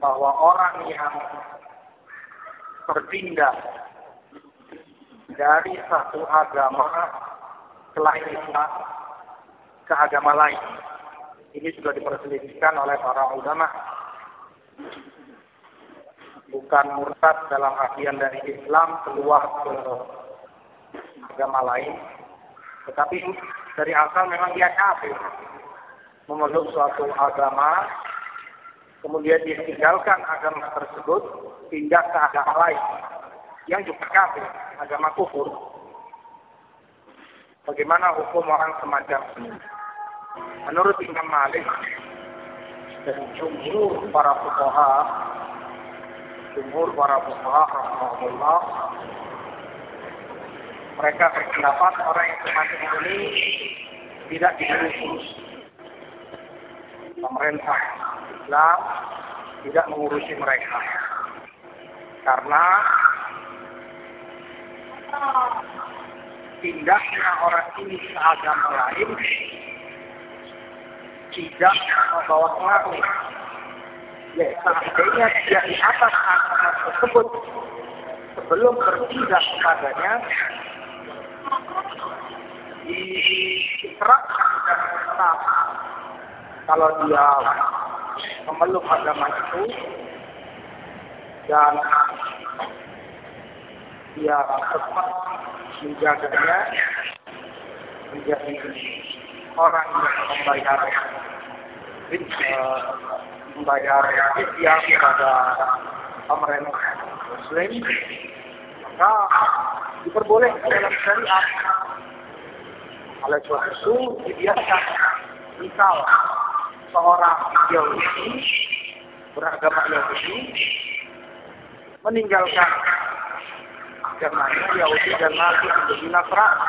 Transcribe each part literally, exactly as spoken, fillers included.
bahwa orang yang berpindah dari satu agama selain Islam ke agama lain, ini sudah diperselisihkan oleh para ulama. Bukan murtad dalam artian dari Islam keluar ke agama lain, tetapi dari asal memang dia kafir, memeluk suatu agama, kemudian dia tinggalkan agama tersebut, pindah ke agama lain yang juga kafir, agama kufur. Bagaimana hukum orang semacam ini? Menurut Imam Malik dan jumhur para fuqaha, jumhur para fuqaha rahimahullah, mereka berpendapat orang yang semacam ini tidak diurusi. Pemerintah Islam tidak mengurusi mereka, karena pindahnya orang ini ke agama lain tidak membawa pengaruh. Ya, seandainya dia di atas agama tersebut sebelum berpindah kepadanya, diterapkan dan tetap kalau dia memeluk agama itu dan dia tetap menjaganya, menjadi orang yang membayar membayar fidyah kepada pemerintah Muslim, maka diperbolehkan dalam syariat. Oleh sebab itu dibiarkan, misal seorang Yahudi beragama Yahudi meninggalkan agamanya Yahudi dan masuk menjadi Nasrani.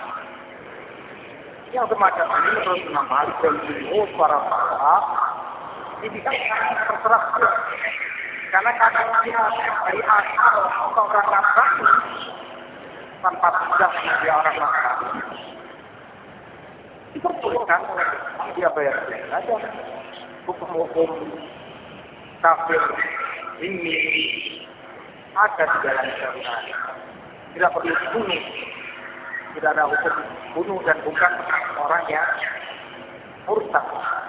Yang semacam ini menurut Imam Malik dan jumhur para fuqaha dikatakan terserah dia, karena kadang dia dari asal seorang Nasrani tanpa tidak menjadi orang Nasrani diperbolehkan oleh dia bayar saja. Hukum-hukum kafir ini ada di dalam syariat. Tidak perlu dibunuh. Tidak ada hukum bunuh dan bukan orang yang murtad.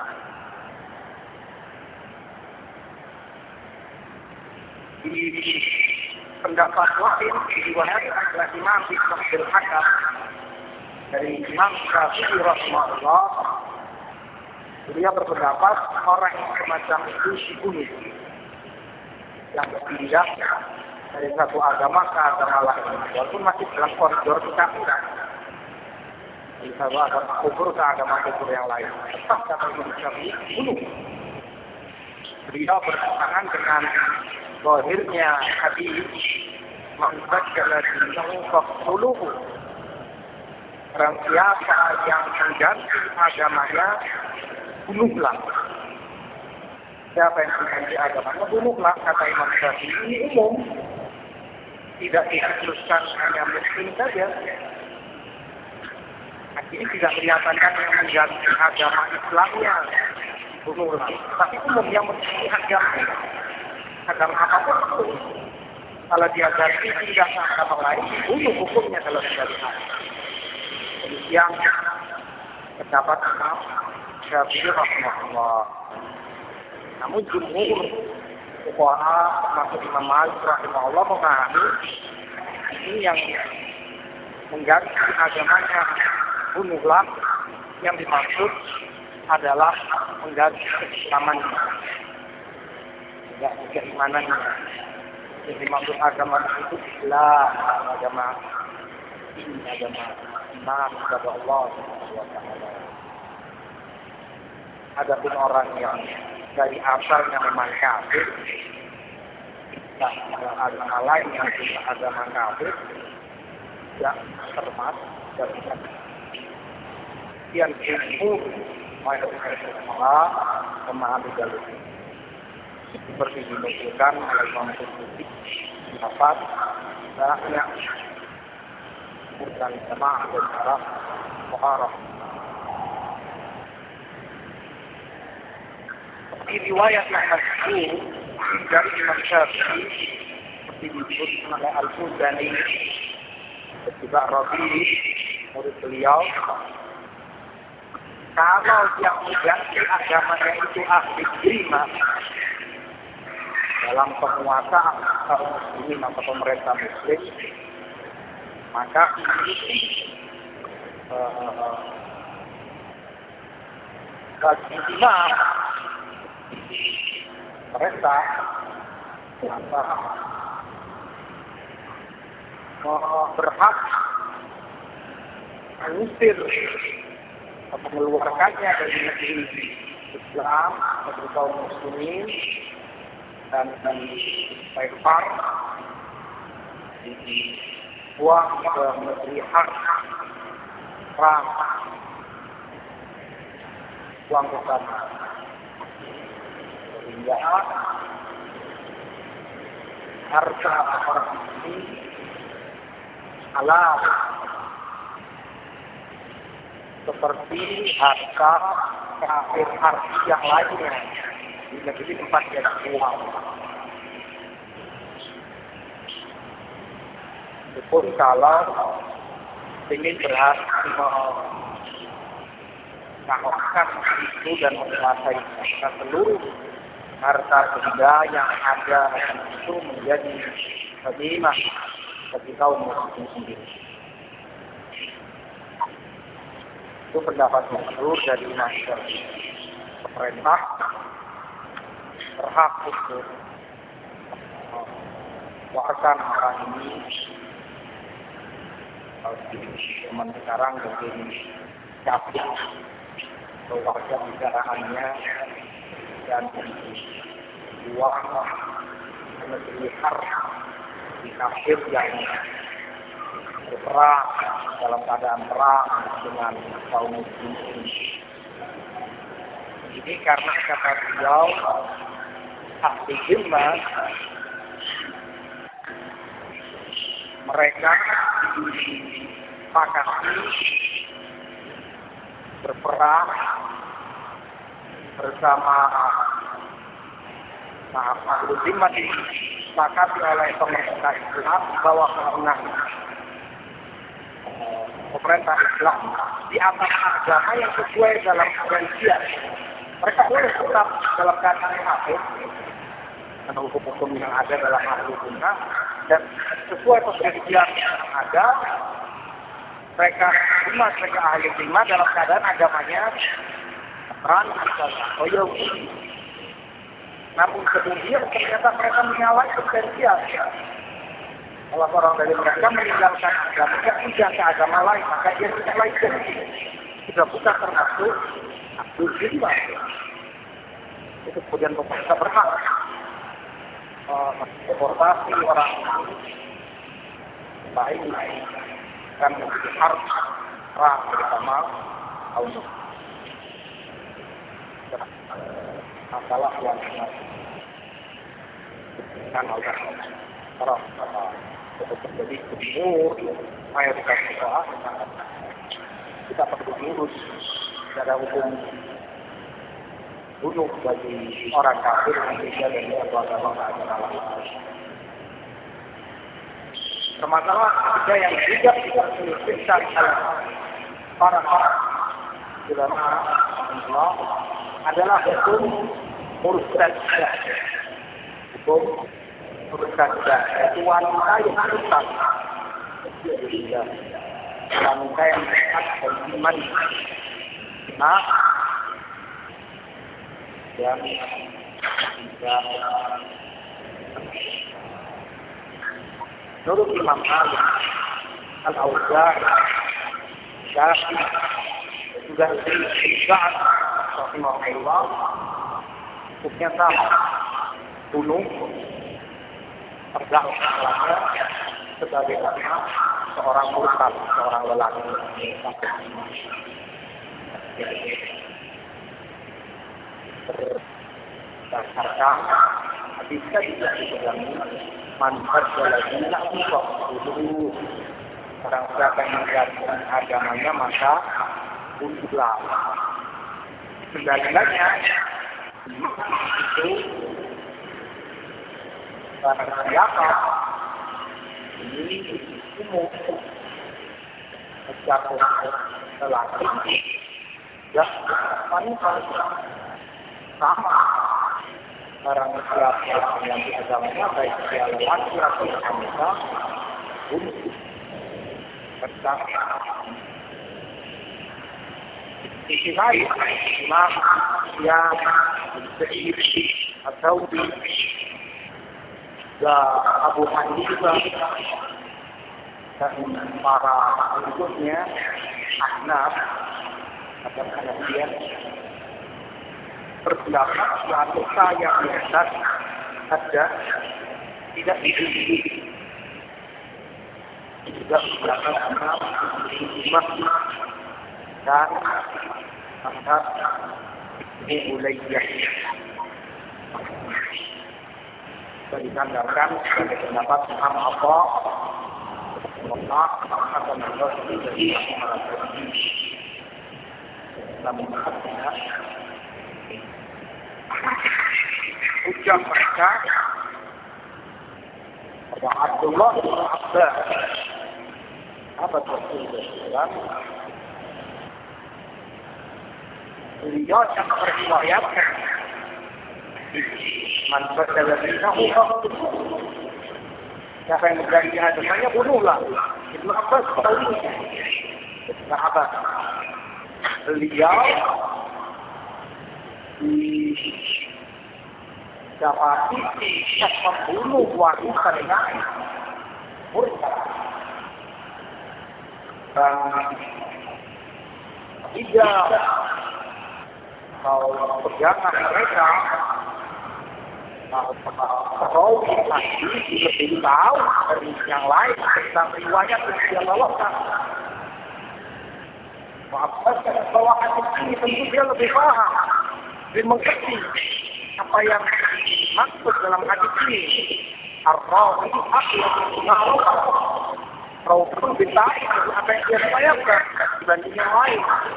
Di pendapat lain diriwayatkan oleh Imam Ibnu Hakam dari Imam Syafi'i rahimahullah, beliau berpendapat orang yang semacam itu dibunuh, yang berpindah dari satu agama ke agama lain, walaupun masih dalam koridor kekafiran, dari satu agama kufur ke agama kufur yang lain, tetap kata Imam Syafi'i dibunuh. Beliau bertentangan dengan zahirnya hadis man baddala dinahu faqtuluhu. Orang siapa yang mengganti agamanya, bunuhlah. Siapa yang mengganti agamanya, bunuhlah, kata Imam Syafi'i. Ini umum, tidak dikhususkan hanya muslim saja. Ini tidak menyatakan yang mengganti agama Islamnya, bunuhlah. Tapi umum yang mengganti agama, agama apapun itu. Kalau dia ganti tidak agama lain, bunuh hukumnya kalau tidak diganti. Yang terdapat Imam Syafi'i rahimahullah. Namun jumhur fuqaha termasuk Imam Malik rahimahullah memahami ini yang mengganti agamanya bunuhlah, yang dimaksud adalah mengganti keislamannya, mengganti keimanannya. Yang dimaksud agama itu Islam, agama ini agama iman kepada Allah subhanahu wa taala. Adapun orang yang dari asalnya memang kafir, dan agama lain yang juga agama kafir, tidak termasuk dari yang jumhur mayoritas ulama memahami jalur ini. Seperti dinukilkan oleh Imam Qurtubi, dapat banyak dan jamaah dan arah muharram. Di riwayat yang masyhur dari Imam Syafi'i seperti disebut oleh Al-Muzani, juga Rabi, murid beliau, kalau yang mengganti agamanya itu ahli terima dalam penguasaan kaum muslimin atau pemerintah muslim, maka ini uh, bagi imam mereka antara berhak mengusir atau mengeluarkannya dari negeri Islam atau kaum muslimin dan dipelempar dibuang ke negeri hak perang, buang ke sana sehingga harta orang ini halal seperti harta kafir harta yang lainnya di negeri tempat dia dibuang. Meskipun kalau ingin berhasil mengakokan itu dan menguasai seluruh harta benda yang ada itu menjadi ghanimah bagi kaum muslimin sendiri. Itu pendapat masyhur dari Imam Syafi'i. Pemerintah berhak untuk mengeluarkan orang ini kalau di zaman sekarang mungkin capek atau warga negaraannya dan dibuang ke negeri harta di kafir yang berperang dalam keadaan perang dengan kaum muslimin. Ini karena kata beliau ahli ilmu, mereka disepakati berperang bersama ahli ilmu, disepakati oleh pemerintah Islam bahwa kewenangan pemerintah Islam di atas agama yang sesuai dalam perjanjian. Mereka boleh tetap dalam keadaan kafir karena hukum-hukum yang ada dalam ahli sunnah dan sesuai perjanjian yang ada, mereka terima mereka ahli terima dalam keadaan agamanya Nasrani atau Yahudi. Namun kemudian ternyata mereka menyalahi perjanjian. Kalau orang dari mereka meninggalkan agama yang tidak ke agama lain, maka dia tidak lain janji. Sudah bukan termasuk abdul jiwa. Itu kemudian pemerintah berhak deportasi orang baik kan menjadi harus perang bersama kaum masalah yang kan Allah orang untuk menjadi gubernur mayoritas kita kita perlu diurus secara hukum bunuh bagi orang kafir Indonesia dan agama agama. Permasalahan ketiga yang juga tidak diselesaikan oleh para ulama Allah adalah hukum murtad. Hukum murtad yaitu wanita yang murtad. Wanita yang murtad dan iman. Nah, yang tidak menurut Imam Malik, Al-Auza'i, Syafi'i, juga Sa'ad rahimahullah, hukumnya sama, bunuh, terdakwa salahnya sebagai anak seorang murtad, seorang lelaki. Berdasarkan hadisnya juga dibilangnya manfaat dalamnya untuk dulu orang siapa yang menjalankan agamanya maka bunuhlah. Sebaliknya itu Barang siapa ini umum mencakup lelaki, ya wanita sama. Barang siapa yang di agamanya baik dia lelaki atau wanita, umum bersama. Sisi lain, Imam yang berisi atau di Abu Hanifah dan para pengikutnya Ahnaf atau Hanafiah berpendapat suatu yang biasa ada tidak diikuti juga berpendapat Ahnaf Imam dan Ahnaf Ibnu Ulayyah disandarkan sebagai pendapat Imam Abu Allah akan menurut dari namun tidak ujar mereka bahwa Abdullah bin Abbas sahabat Rasulullah beliau yang meriwayatkan man badala dinahu faqtuluh. Siapa yang berganti agamanya bunuhlah. Ibnu Abbas tahu sahabat beliau didapati yang membunuh wanita dengan murtad dan tidak kalau pegangan mereka perawi hadis lebih tahu dari yang lain tentang riwayat yang dia bawakan. Maafkan bahwa hadis ini tentu dia lebih paham, lebih mengerti apa yang maksud dalam hadis ini. Ar-rawi aqyam ma'ruf. Rawi lebih tahu apa yang dia riwayatkan dibanding yang lain.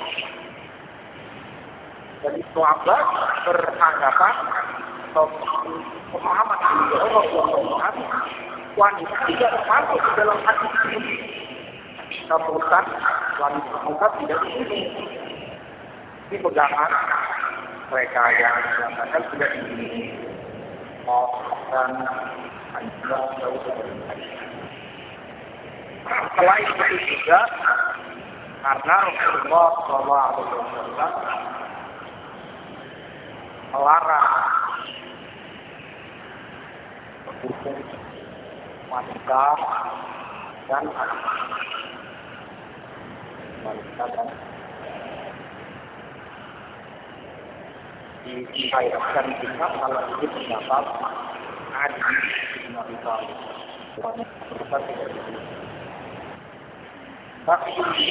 Dan Ibnu Abbas beranggapan pemahaman Rasulullah wanita tidak termasuk di dalam hadis ini. Kemudian wanita tidak dibunuh. Ini pegangan mereka yang mengatakan tidak dibunuh. Dan selain itu juga karena Rasulullah Shallallahu Alaihi Wasallam melarang hukum wanita dan anak wanita dan diayatkan kita kalau itu pendapat adil di wanita wanita tidak dibunuh. Tapi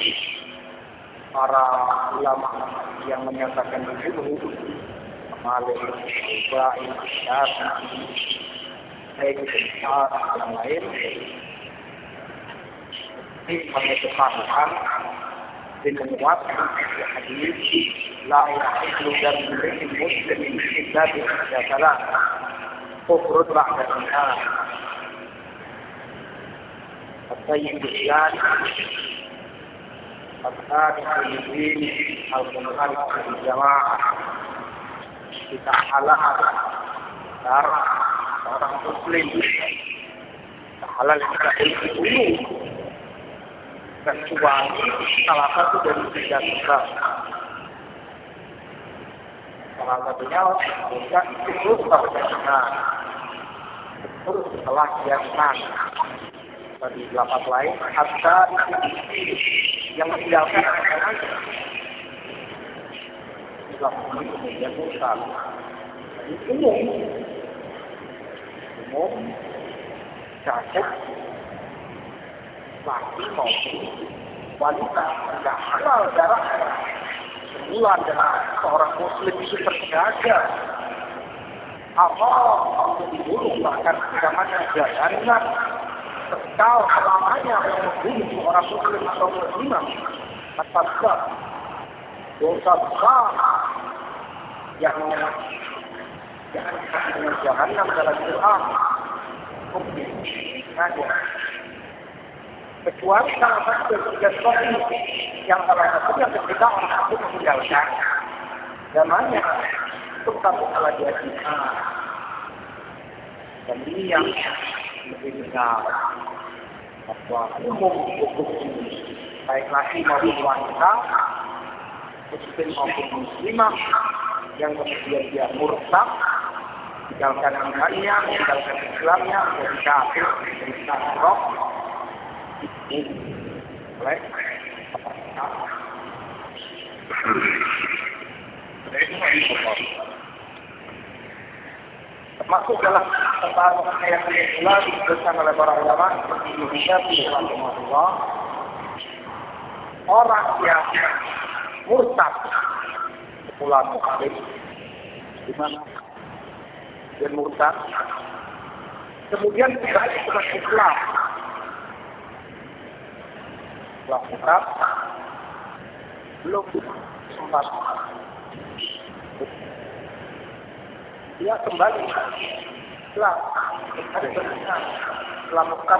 para ulama yang menyatakan dibunuh Malik, Ibrahim, Syafi'i, Sayyid Al-Haq, yang lain ini menetapkan dengan menguatkan hadis la yahillu damu imri'in muslimin illa bi ihda thalath kufrun ba'da iman at-tayyib al-islam at-tabi'u lid-din al-munharif bil-jama'ah kita halal darah orang muslim halal tidak dibunuh kecuali salah satu dari tiga sebab. Salah satunya bukan terus berjalan terus setelah kiasan. Tadi lapat lain hatta yang meninggalkan anak kemudian mursal. Jadi umum, umum cakup laki maupun wanita tidak halal darah semula dengan seorang muslim itu terjaga Allah untuk dibunuh bahkan zamannya jahannam kekal selamanya membunuh seorang muslim atau muslimah atas sebab dosa besar yang yang dengan jahannam dalam Quran hukumnya saja. Kecuali kalau satu tiga kopi yang salah satunya ketika orang itu meninggalkan zamannya untuk satu salah dia zina. Dan ini yang lebih benar bahwa umum hukum baik laki maupun wanita, muslim maupun muslimah yang kemudian dia murtad, tinggalkan imannya, tinggalkan Islamnya, menjadi kafir, menjadi kafir, itu oleh termasuk dalam tentang ayat yang disebutkan oleh para ulama seperti Ibnu Syafi'i rahimahullah, orang yang murtad pulang balik di mana dia murtad kemudian kembali ke Islam, setelah murtad belum sempat dia kembali setelah setelah murtad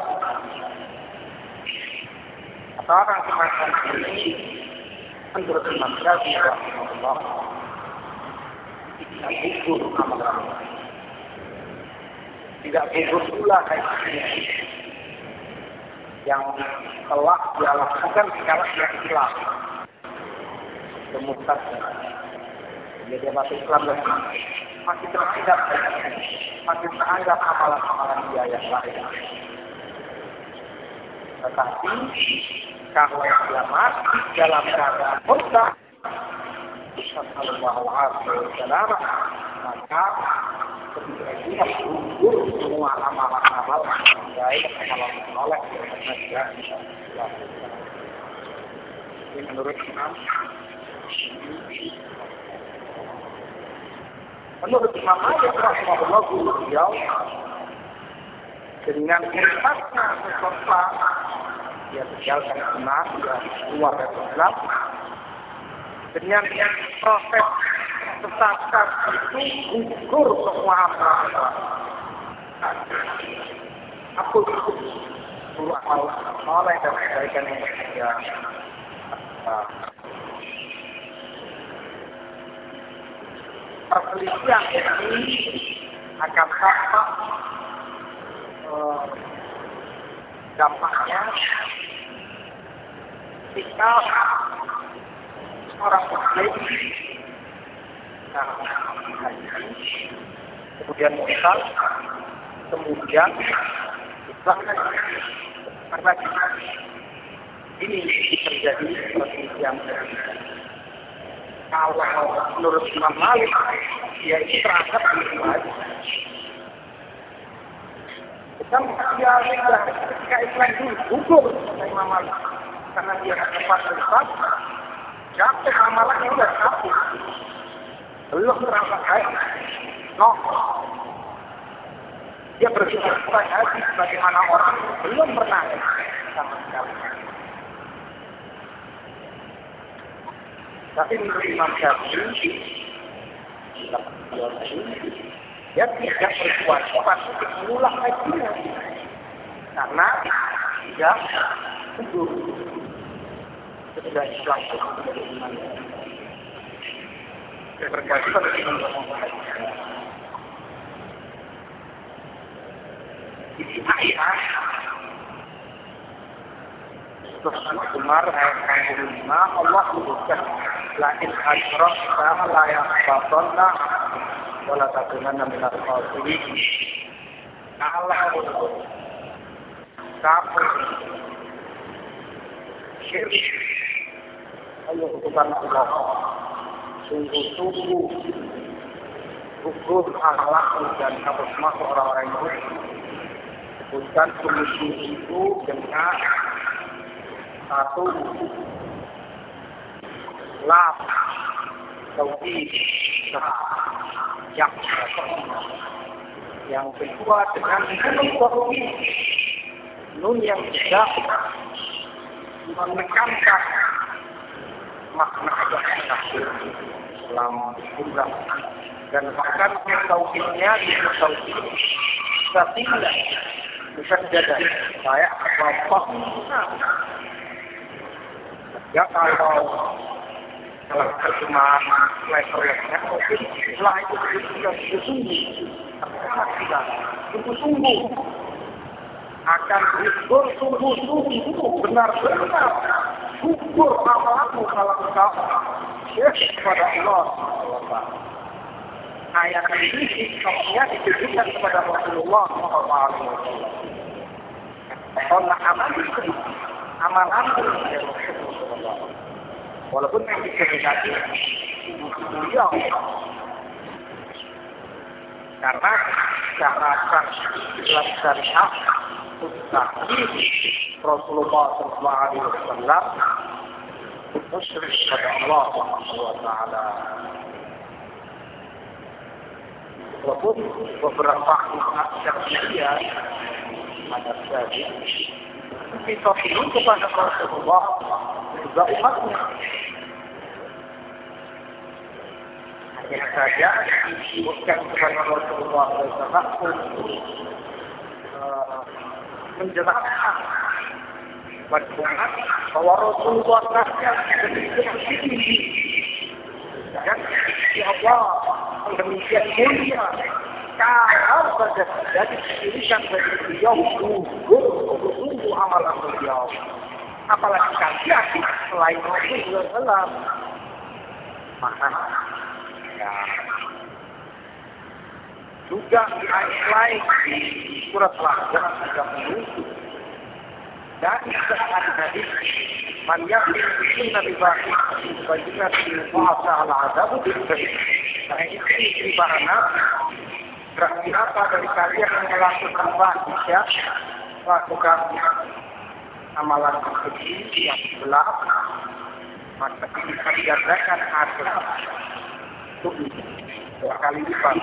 atau orang semacam ini menurut Imam Syafi'i rahimahullah tidak gugur amalan, tidak gugur pula kaitnya yang telah dia lakukan secara Islam murtad. Jadi masuk Islam dan masih terhadap masih terhadap amalan-amalan dia yang lain. Tetapi kalau dia mati dalam keadaan murtad, Sallallahu alaihi wasallam, maka ketika dia gugur semua amalan-amalan baik amalan soleh yang dia lakukan. Ini menurut Imam Menurut Imam Malik rahimahullah beliau dengan murtadnya seseorang dia tinggalkan iman, dia keluar dari Islam dengan proses sesat itu gugur semua amalan. Aku itu dua hal oleh dan kebaikan yang dia perselisihan ini akan tampak eh, dampaknya ketika orang muslim nah, kemudian murtad, kemudian bahkan karena ini terjadi perselisihan. Kalau menurut Imam Malik, dia itu terangkat di luar. Bukan dia sudah ketika Islam itu gugur oleh Imam Malik, karena dia tempat besar, jatuh amalannya sudah satu, belum terangkat baik. No, dia bersikap baik hati bagaimana orang belum pernah sama sekali. Tapi menurut Imam Syafi'i, dia tidak berkewajiban untuk mengulang hajinya karena tidak gugur sudah Islam menjadi iman. Dia berkewajiban untuk mengulang hajinya. Di ayat Umar ayat enam puluh lima Allah menyebutkan lain asyrakta la yahbatanna wa la takunanna minal khasirin. Kalau kamu syirik Allah bukan Allah sungguh-sungguh gugur akhlakmu dan kamu masuk orang-orang itu bukan solusi itu dengan satu laf tauhid yang yang kedua dengan nun tauhid nun yang tidak menekankan makna agama dalam jumlah dan bahkan tauhidnya di tauhid bisa tinggal, bisa jaga saya bapak. Ya kalau dalam terjemahan letter-letternya mungkin setelah itu sudah sungguh, sangat tidak sungguh-sungguh akan bersungguh-sungguh benar-benar syukur amalanmu kalau engkau syukur kepada Allah. Ayat ini sikapnya ditujukan kepada Rasulullah shallallahu alaihi wasallam. Kalau amal itu amalan dari Rasulullah. Walaupun yang dikehendaki beliau, karena cara dalam syariat Rasulullah shallallahu alaihi wasallam musyrik kepada Allah subhanahu wa taala. Walaupun beberapa umat syariah ada saja kita pilih kepada Rasulullah juga umatnya. Hanya saja bukan kepada Rasulullah shallallahu alaihi wasallam menjelaskan bagaimana bahwa Rasulullah rakyat demikian tinggi dan ya Allah demikian mulia kalau saja jadi dirikan dari beliau sungguh amalan beliau, apalagi kalian selain Rasulullah shallallahu alaihi wasallam, maka ya juga ayat lain di surat Al-Ahzab tiga puluh dan saat hadis man yaqim bisunna bi ba'id bayyinatin fa'asa al-'adab bil-bayd. Nah ini ibaratnya berarti apa dari kalian yang melakukan fahisya, lakukan amalan keji yang gelap, maka bisa digandakan azab dua kali lipat.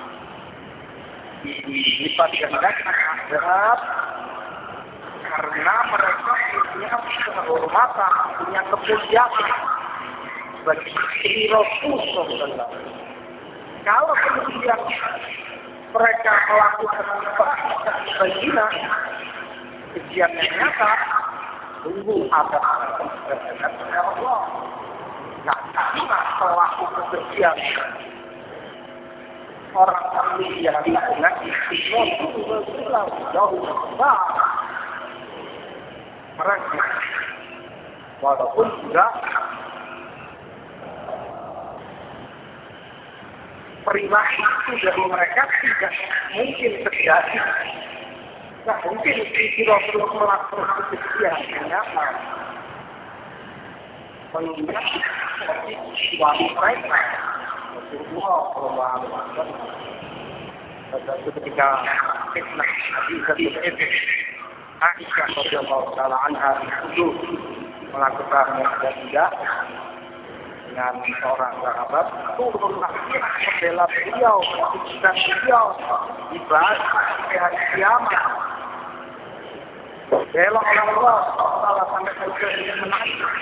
Dilipat gandakan azab karena mereka punya kehormatan, punya kemuliaan bagi istri Rasulullah. Kalau kemudian mereka melakukan kebajikan, kejian yang nyata, tunggu azab dari Allah. Nah, karena pelaku kekejian orang mulia dengan istimewa Rasulullah jauh besar mereka, walaupun juga perilaku itu dari mereka tidak mungkin terjadi. Nah, mungkin isi Rasulullah melakukan kekejian ternyata mengingat suami mereka Rasulullah shallallahu alaihi wasallam ketika fitnah Aisyah bin Aisyah radhiyallahu taala anha itu melakukan yang tidak dengan seorang sahabat, turun lagi membela beliau, dan beliau dibahas sampai hari kiamat. Bela oleh Allah taala sampai Aisyah ini menangis.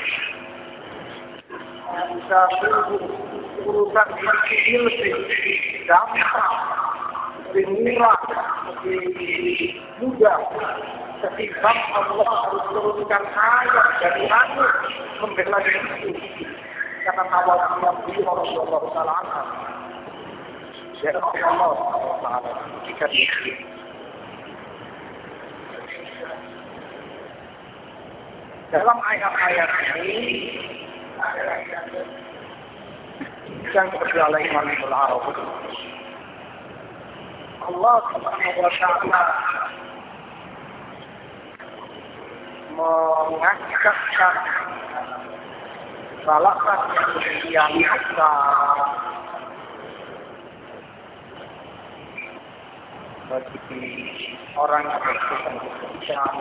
Bisa urusan seperti lebih gampang, lebih murah, lebih mudah ketimbang Allah harus turunkan ayat dari langit membela diri karena awalnya beliau Rasulullah shallallahu alaihi wasallam. Ya Allah taala jika dalam ayat-ayat ini yang berjalan Imam Ibnu Arabi, Allah Subhanahu wa taala mengangkatkan salah satu yang besar bagi orang yang berkesan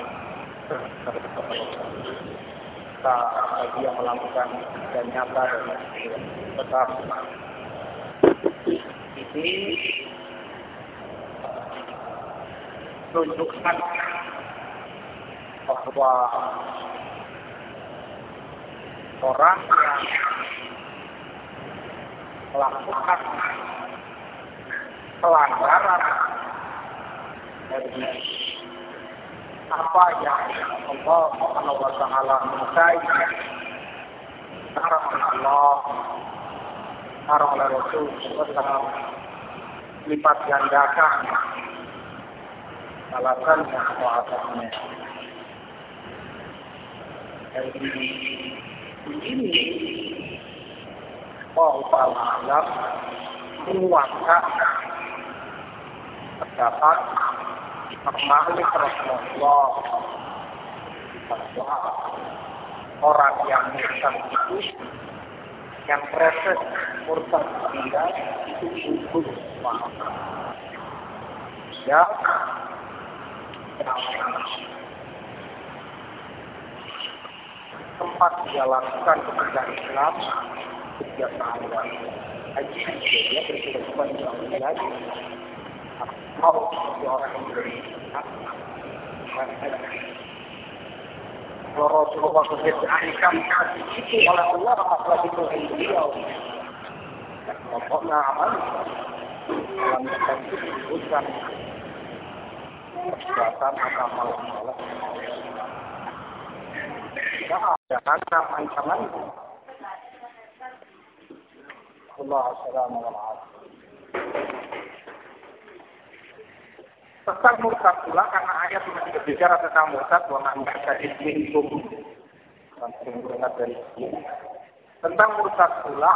kita bagi yang melakukan dan nyata dan tetap ini tunjukkan bahwa orang yang melakukan pelanggaran dari apa yang Allah Subhanahu wa taala mintai sarang Allah sarang oleh Rasul sekarang lipat gandakan balasannya atau azabnya. Dari ini Allah Ta'ala menguatkan terdapat Malik Rasulullah bahwa orang yang murtad itu yang proses murtad dia itu gugur ya tempat dia lakukan kepada Islam sejak awal haji dia berkewajiban untuk haji atau seperti orang yang beriman kalau Rasulullah berkata itu oleh Allah apalagi itu beliau pokoknya amal dalam itu disebutkan perbuatan amal Allah jangan ancaman Allah assalamu alaikum tentang murtad pula karena ayat masih berbicara tentang murtad wa man yartad minkum dari tentang murtad pula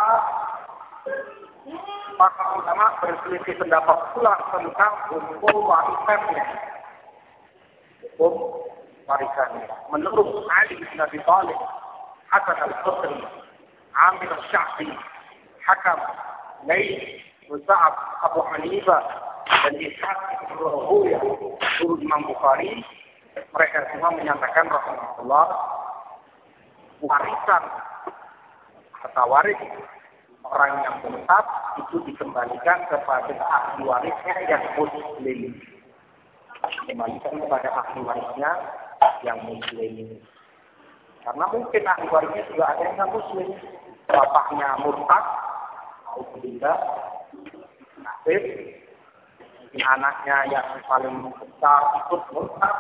para ulama berselisih pendapat pula tentang hukum warisannya hukum warisannya menurut Ali bin Abi Thalib Hasan al-Basri Amir al-Sya'bi Hakam Laits Musa'ab Abu Hanifah dan Ishaq bin Rahuya guru Imam Bukhari mereka semua menyatakan rahimahullah warisan harta waris orang yang murtad itu dikembalikan kepada ahli warisnya yang muslim dikembalikan kepada ahli warisnya yang muslim karena mungkin ahli warisnya juga ada yang muslim bapaknya murtad alhamdulillah nasib anaknya yang paling besar ikut murtad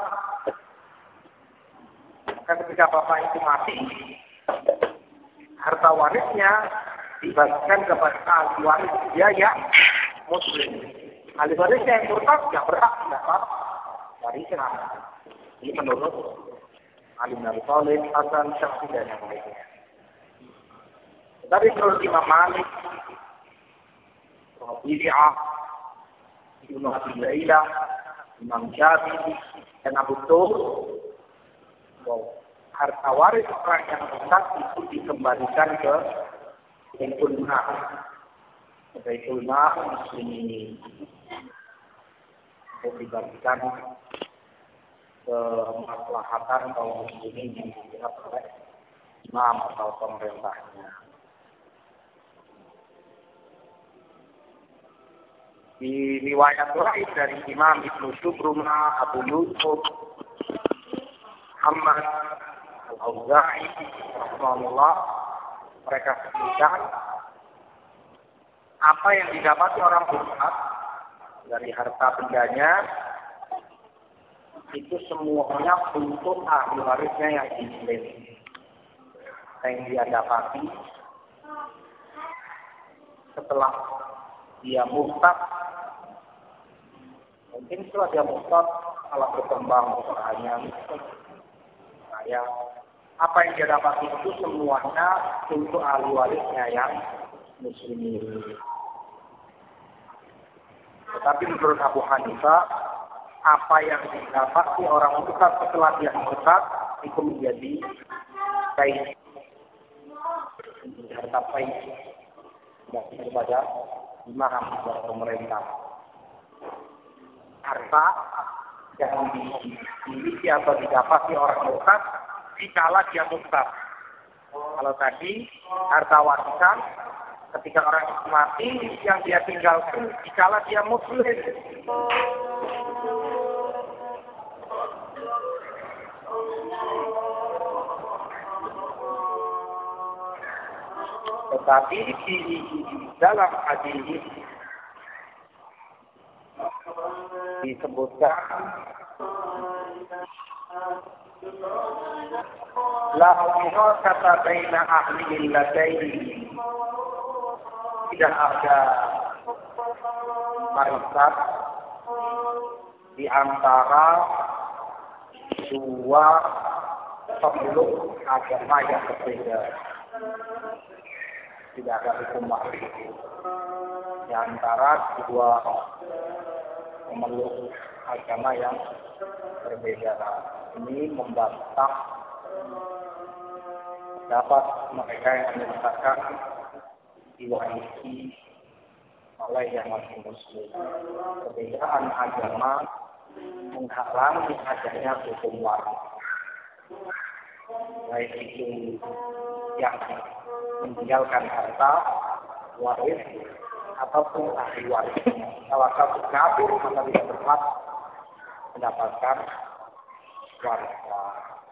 maka ketika bapak itu mati harta warisnya dibagikan kepada ahli waris dia yang muslim ahli warisnya yang murtad tidak berhak mendapat warisan ini menurut Ali bin Abi Thalib Hasan Sya'bi dan yang lainnya tapi menurut Imam Malik Rabi'ah Ibnu Abi Lailah, Imam Syafi'i, dan Abu Thawr, harta waris orang yang murtad itu dikembalikan ke Baitul Mal, Baitul Mal Muslimin, untuk dibagikan ke maslahatan kaum muslimin yang dilihat oleh imam atau pemerintahnya. Di riwayat lain dari Imam Ibnu Shubrumah, Abu Yusuf, Muhammad Al-Auza'i, rahimahullah, mereka sebutkan apa yang didapati orang murtad dari harta bendanya itu semuanya untuk ahli warisnya yang muslim. Yang dia dapati setelah dia murtad mungkin setelah dia murtad malah berkembang usahanya saya apa yang dia dapat itu semuanya untuk ahli warisnya yang muslimin tetapi menurut Abu Hanifah apa yang didapati orang murtad setelah dia murtad itu menjadi baik harta baik daripada imam dan pemerintah harta yang dimiliki atau didapati orang murtad dikala dia murtad. Kalau tadi harta warisan ketika orang itu mati yang dia tinggalkan dikala dia muslim. Tetapi di dalam hadis disebutkan la kata baina ahli millataini, tidak ada barisan di antara dua pemeluk agama yang berbeda. Tidak ada hukum waris di antara dua pemeluk agama yang berbeda. Ini membantah pendapat mereka yang menyatakan diwarisi oleh yang masih muslim. Perbedaan agama menghalangi adanya hukum waris, baik itu yang meninggalkan harta waris ataupun ahli waris. Salah satu kafir maka tidak berhak mendapatkan warisnya.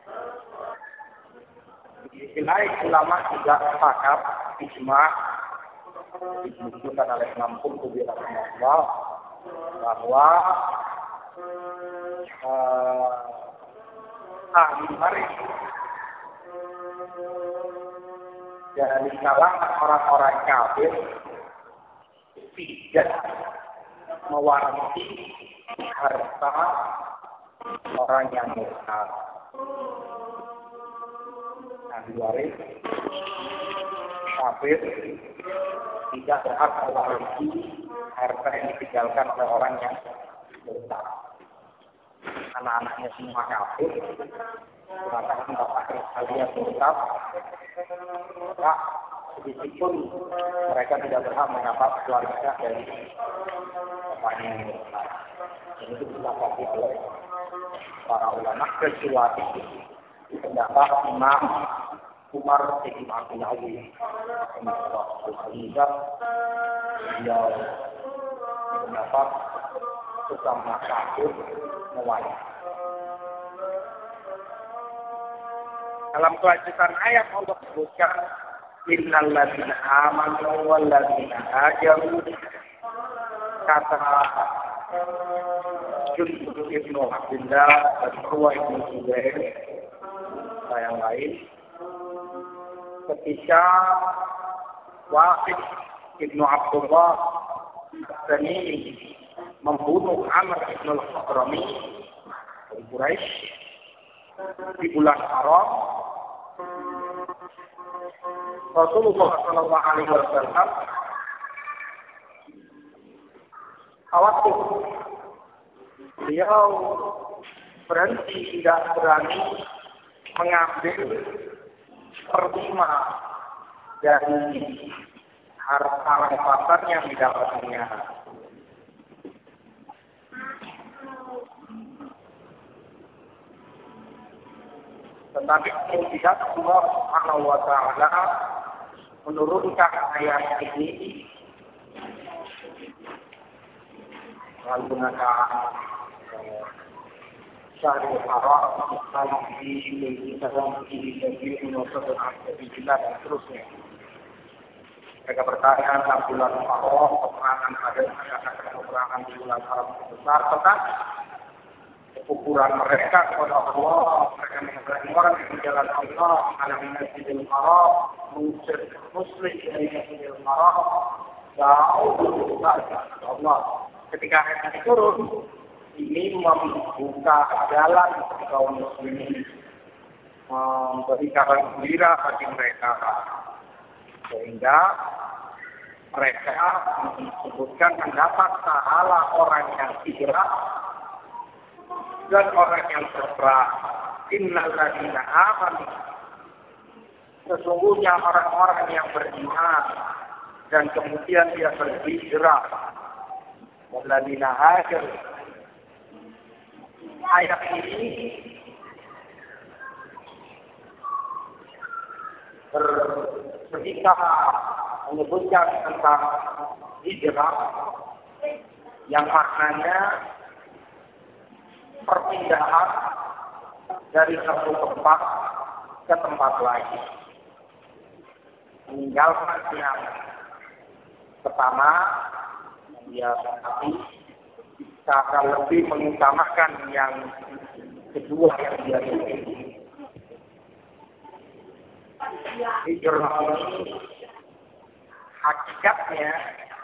Di sisi lain ulama juga sepakat ijma disebutkan oleh Imam Qurtubi rahimahullah bahwa uh, ahli waris dari kalangan orang-orang kafir tidak mewarisi harta orang yang murtad. Ahli waris kafir tidak berhak mewarisi harta yang ditinggalkan oleh orang yang murtad. Anak-anaknya semua kafir, mengatakan bapaknya kalian murtad, maka sedikitpun mereka tidak berhak mendapat keluarga dari bapaknya yang murtad. Dan itu disepakati oleh para ulama kecuali pendapat Imam Umar bin Abdul Aziz Al-Khalifah, beliau mendapat sesama kafir mewaris. Dalam kelanjutan ayat Allah sebutkan innal ladzina amanu wal ladzina hajaru, kata Jundub ibnu Abdullah dan Urwah ibnu Zubair yang lain, ketika Waqid ibnu Abdullah As-Sani membunuh Amr ibn al-Hadrami dari Quraisy di bulan Haram, Rasulullah Shallallahu Alaihi Wasallam khawatir beliau berhenti, tidak berani mengambil perlima dari harta rampasan yang didapatnya. Tetapi kemudian Allah Subhanahu wa Ta'ala menurunkan ayat ini menggunakan Syahrul Haram, Al-Fil, Al-Fil, Al-Fil, Al-Fil, dan seterusnya. Mereka bertanya tentang bulan Haram, peperangan pada masyarakat peperangan di bulan Haram besar, tentang ukuran mereka kepada Allah. Mereka mengatakan orang yang berjalan Allah alam Masjidil Haram, mengusir muslim dari Masjidil Haram, jauh saja Allah. Ketika ayat ini turun, ini membuka jalan kaum muslimin, memberi kabar gembira bagi mereka, sehingga mereka disebutkan mendapat pahala orang yang hijrah dan orang yang berperang. Innal ladzina amanu, sesungguhnya orang-orang yang beriman dan kemudian dia berhijrah. Walladzina hajaru, ayat ini bercerita menyebutkan tentang hijrah yang maknanya perpindahan dari satu tempat ke tempat lain, meninggalkan yang pertama dia tapi kita akan lebih mengutamakan yang kedua yang dia pilih. Hijrah ini hakikatnya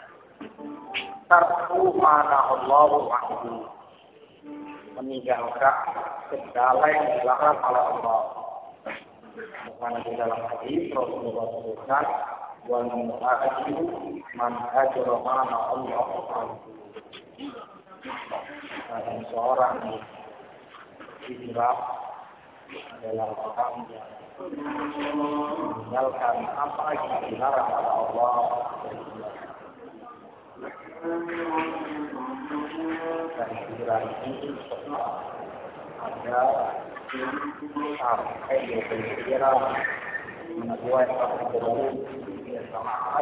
tarku mana Allah wahyu, meninggalkan segala yang dilarang oleh Allah. Karena di dalam hadis Rasulullah sebutkan wal muhajiru man hajara mana Allah wahyu. Dan seorang hijrah adalah orang yang meninggalkan apa yang dilarang oleh Allah. Dan hijrah ini ada sampai dia berhijrah menuai kebenaran yang sama.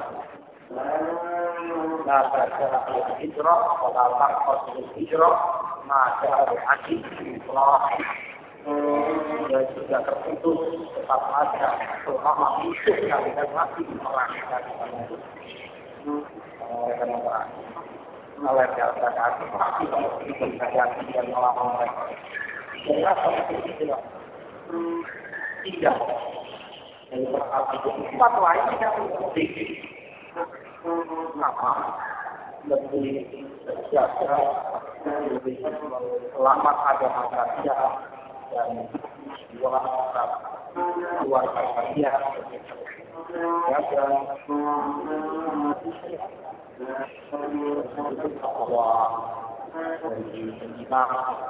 Nah, secara hijrah atau takut hijrah maka ada hadis Allah dan juga terputus tetap ada selama hidup yang tidak masih merasakan itu. Mereka memperang. Kalau yang terjadi pasti itu terjadi dan melawan mereka. Jadi apa itu tidak? Tidak. Jadi berarti empat lain yang penting. Nama lebih sejahtera, lebih selamat agama manusia dan dua keluarga manusia. Ya dan bahwa dari penjinak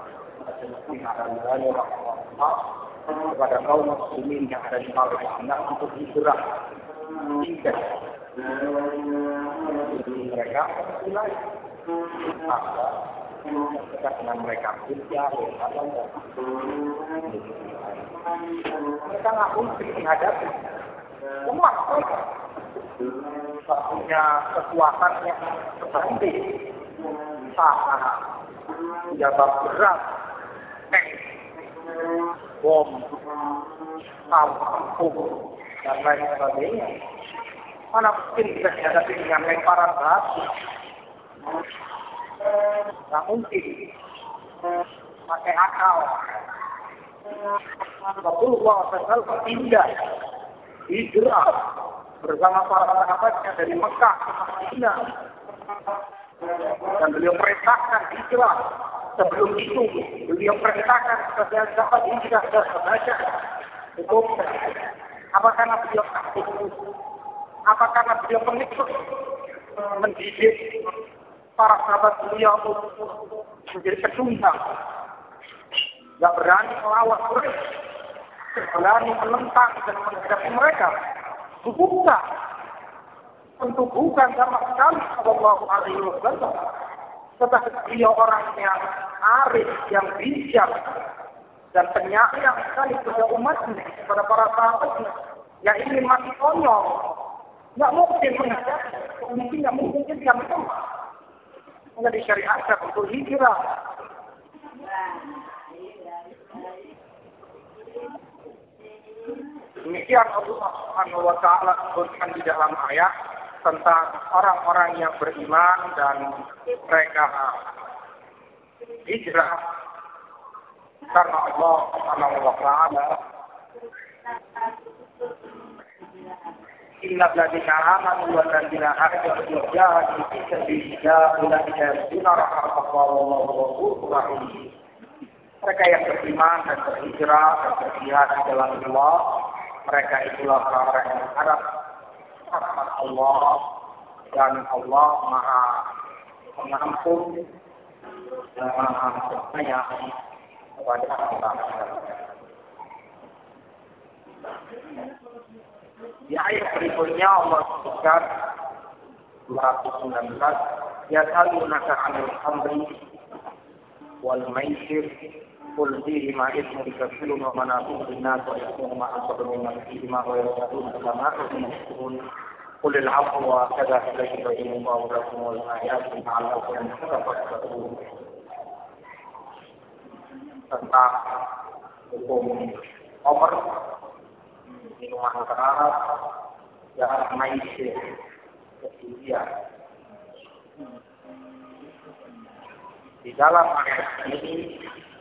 dan kepada kaum muslimin yang ada di Palestina untuk hijrah hingga mereka mulai maka dekat dengan mereka kerja mereka nggak mungkin menghadapi umat mereka punya kekuatan yang sebanding sama jabat berat tank bom kampung dan lain sebagainya. Mana mungkin bisa dihadapi dengan lemparan batu? Tidak mungkin. Pakai akal. Rasulullah shallallahu alaihi wasallam pindah hijrah bersama para sahabatnya dari Mekah ke Madinah. Dan beliau perintahkan hijrah. Sebelum itu, beliau perintahkan kepada sahabat hijrah dan sahabatnya. Itu apa karena beliau takut? Apa karena beliau pengikut mendidik para sahabat beliau menjadi pecundang, tidak berani melawan mereka, berani menentang dan menghadapi mereka? Bukan, tentu bukan sama sekali Sallallahu Alaihi Wasallam. Tetapi beliau orang yang arif, yang bijak dan penyayang sekali kepada umatnya, kepada para sahabatnya yang ingin mati konyol. Tidak mungkin menghadapi, mungkin tidak mungkin diam semua. Tidak disyariatkan untuk hijrah. Demikian Allah Subhanahu wa taala sebutkan di dalam ayat tentang orang-orang yang beriman dan mereka hijrah karena Allah Subhanahu wa taala. Inna alladziina aamanu wal ladziina hajaru wa jaahadu fi sabilillah ulaika yarjuna rahmatallahi wa ghafurur rahim. Mereka yang beriman dan berhijrah dan berjihad di jalan Allah, mereka itulah orang-orang yang berharap rahmat Allah dan Allah Maha Pengampun dan Maha Penyayang kepada orang-orang. Di ayat berikutnya Allah sebutkan dua ratus sembilan belas, yas'alunaka 'anil khamri wal maisir qul fihima ithmun katsirun wa manafi'u lin-nas wa ithmuhuma akbaru min naf'ihima wa yas'alunaka kama yas'alun qul al-'afwa wa kadhalika yubayyinu Allahu lakum al-ayati la'allakum tafakkarun. Tentang hukum khamr, minuman keras, dan maisir, ketiga. Di dalam ayat ini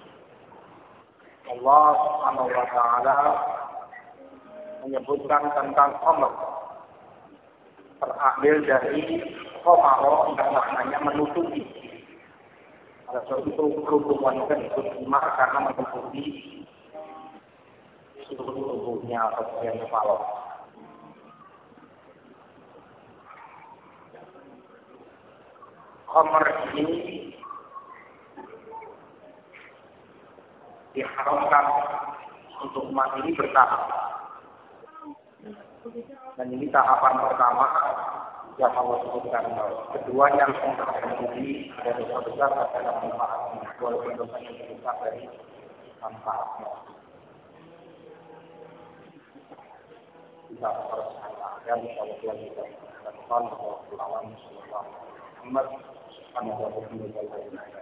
Allah Subhanahu wa taala menyebutkan tentang khamr, terambil dari khamaro yang maknanya menutupi. Kalau itu berhubungan dengan istimewa karena menutupi seluruh tubuhnya atau bagian kepala. Khamr ini diharamkan untuk umat ini bertahap. Dan ini tahapan pertama yang Allah sebutkan. Kedua yang menjadi dari dosa besar adalah manfaatnya. Walaupun dosa yang besar dari manfaatnya. Bisa percaya dan kalau kita lakukan bahwa lawan Muhammad Muhammad adalah orang yang baik.